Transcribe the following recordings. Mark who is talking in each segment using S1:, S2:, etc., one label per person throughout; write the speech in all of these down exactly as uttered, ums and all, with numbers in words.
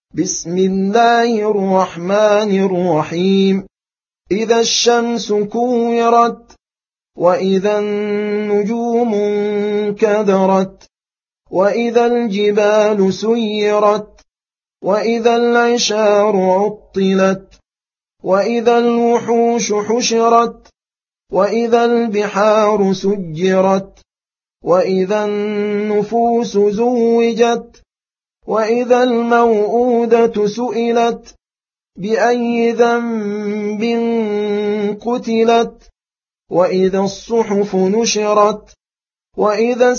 S1: بسم الله الرحمن الرحيم إذا الشمس كورت وإذا النجوم انكدرت وإذا الجبال سيرت وإذا العشار عطلت وإذا الوحوش حشرت وإذا البحار سجرت وإذا النفوس زوجت وإذا الموءودة سئلت بأي ذنب قتلت وإذا الصحف نشرت وإذا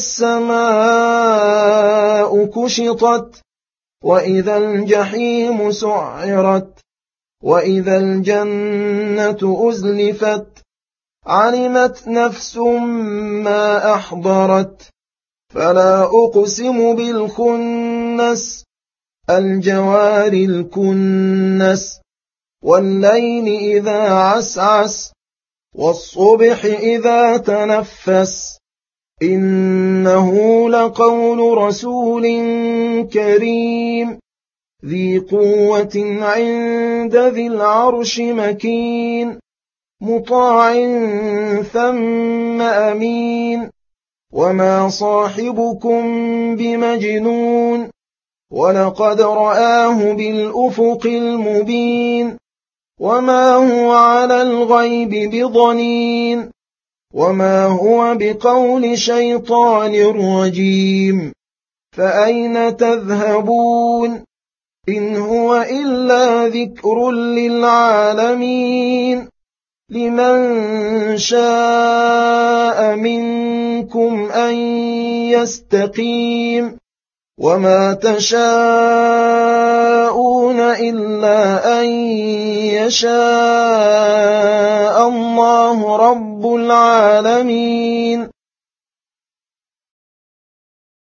S1: السماء كشطت وإذا الجحيم سعرت وإذا الجنة أزلفت علمت نفس ما أحضرت فلا أقسم بالخنس الجوار الكنس والليل إذا عسعس والصبح إذا تنفس إنه لقول رسول كريم ذي قوة عند ذي العرش مكين مطاع ثم أمين وما صاحبكم بمجنون ولقد رآه بالأفق المبين وما هو على الغيب بضنين وما هو بقول شيطان رجيم فأين تذهبون إن هو إلا ذكر للعالمين لمن شاء منكم أن يستقيم وما تشاءون إلا أن يشاء الله رب العالمين.